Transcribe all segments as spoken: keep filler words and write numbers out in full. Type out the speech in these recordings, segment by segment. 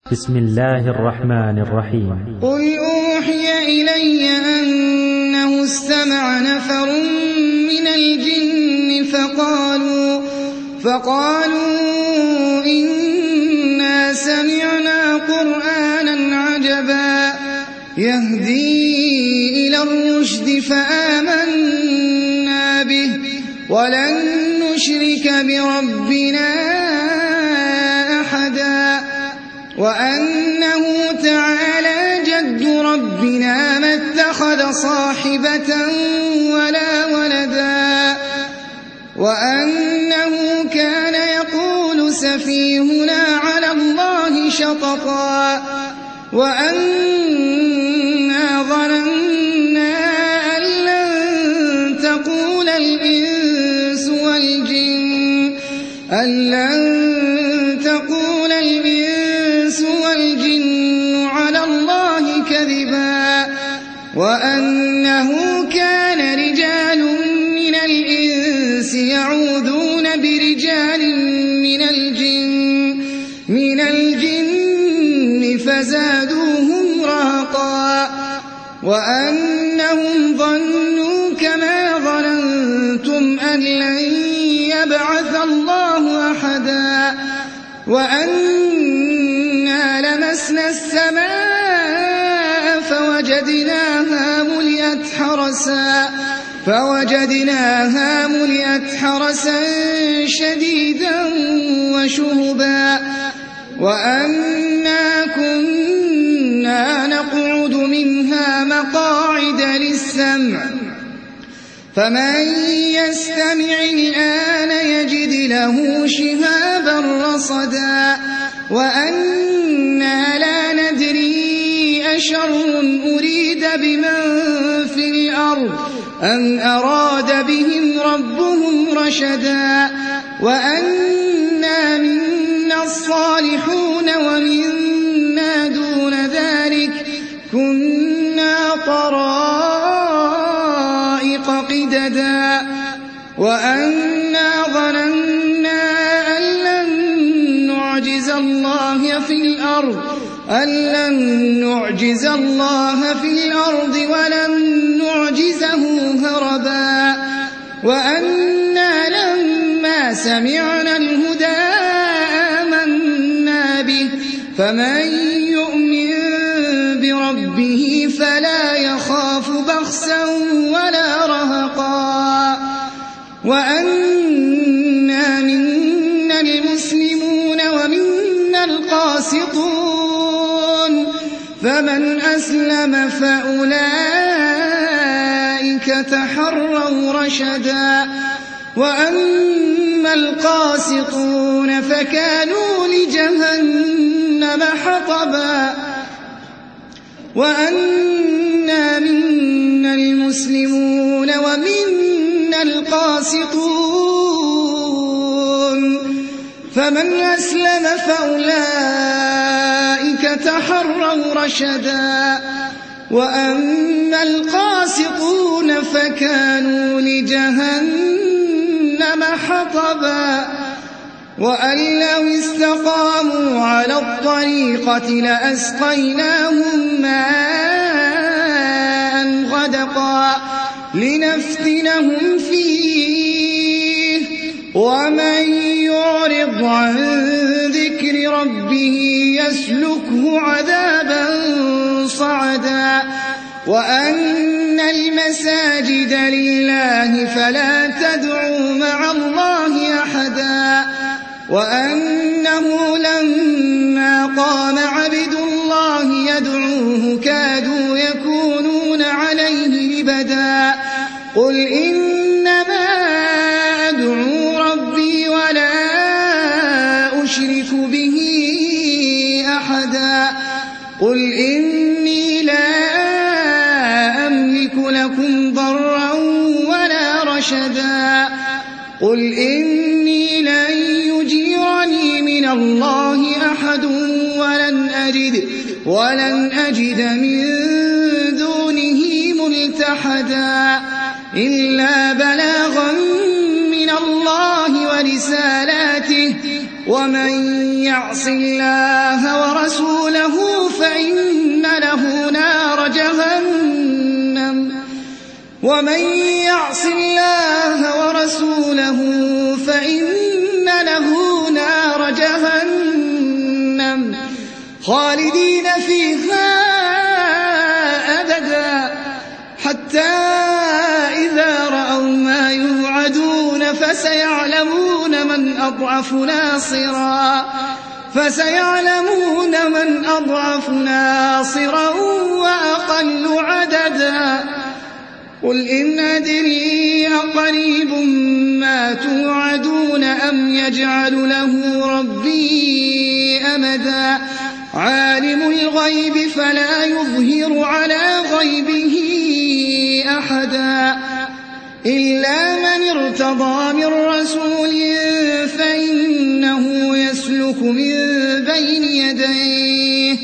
بسم الله الرحمن الرحيم. قل أوحي إلي أنه استمع نفر من الجن فقالوا, فقالوا إنا سمعنا قرآنا عجبا يهدي إلى الرشد فآمنا به ولن نشرك بربنا أحدا وأنه تعالى جد ربنا ما اتخذ صاحبة ولا ولدا وأنه كان يقول سفيهنا على الله شططا وأنا ظننا أن لن تقول الإنس والجن أن لن تقول الإنس والجن على الله كذبا وأنه كان رجال من الإنس يعوذون برجال من الجن من الجن فزادوهم رهقا وأنهم ظنوا كما ظننتم أن لن يبعث الله أحدا وأنا لمسنا السماء فوجدناها ملئت حرسا فوجدناها ملئت حرسا شديدا وشهبا وأنا كنا نقعد منها مقاعد للسمع فمن يستمع الآن يجد له شهابا رصدا وأنا لا ندري أشر أريد بمن في الأرض أم أراد بهم ربهم رشدا وأنا منا الصالحون ومنا دون ذلك كنا طرائق قددا وأنا ظننا أن لن نعجز الله في الأرض أن لن نعجز الله في الأرض ولن نعجزه هربا وأنا لما سمعنا الهدى آمنا به فمن يؤمن بربه فلا يخاف بخسا ولا رهقا وأنا منا المسلمون ومنا القاسطون فمن أسلم فأولئك تحروا رشدا وأما القاسطون فكانوا لجهنم حطبا وأنا منا المسلمون ومنا القاسطون فمن أسلم فأولئك تحروا رشدا وأما القاسطون فكانوا لجهنم حطبا وأن لو استقاموا على الطريقة لأسقيناهم ماء غدقا لنفتنهم فيه ومن يعرض عن ذكر ربه يسلكه عذابا صعدا وأن المساجد لله فلا تدعوا مع الله أحدا وأنه لما قام عبد الله يدعوه كادوا يكونون عليه لبدا قل إنما أدعو ربي ولا أشرك به أحدا قل إني لا أملك لكم ضرا ولا رشدا قل إني لن يجيرني من الله أحد ولن أجد ولن أجد من دونه ملتحدا إلا بلاغا من الله ورسالاته ومن يعص الله ورسوله فإن له نار جهنم ومن يعص الله ورسوله فإن له نار جهنم خالدين فيها أبدا حتى إذا رأوا ما يوعدون فسيعلمون من أضعف ناصرا فسيعلمون من أضعف ناصرا وأقل عددا قل إن أدري أقريب ما توعدون أم يجعل له ربي أمدا عالم الغيب فلا يظهر على غيبه أحدا إلا من ارتضى من رسول فإنه يسلك من بين يديه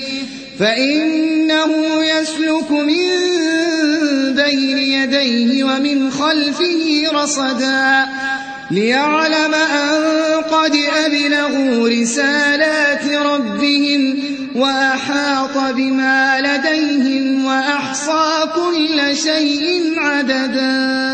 فإنه يسلك من بين يديه ومن خلفه رصدا ليعلم أن قد أبلغوا رسالات ربهم وأحاط بما لديهم وأحصى كل شيء عددا.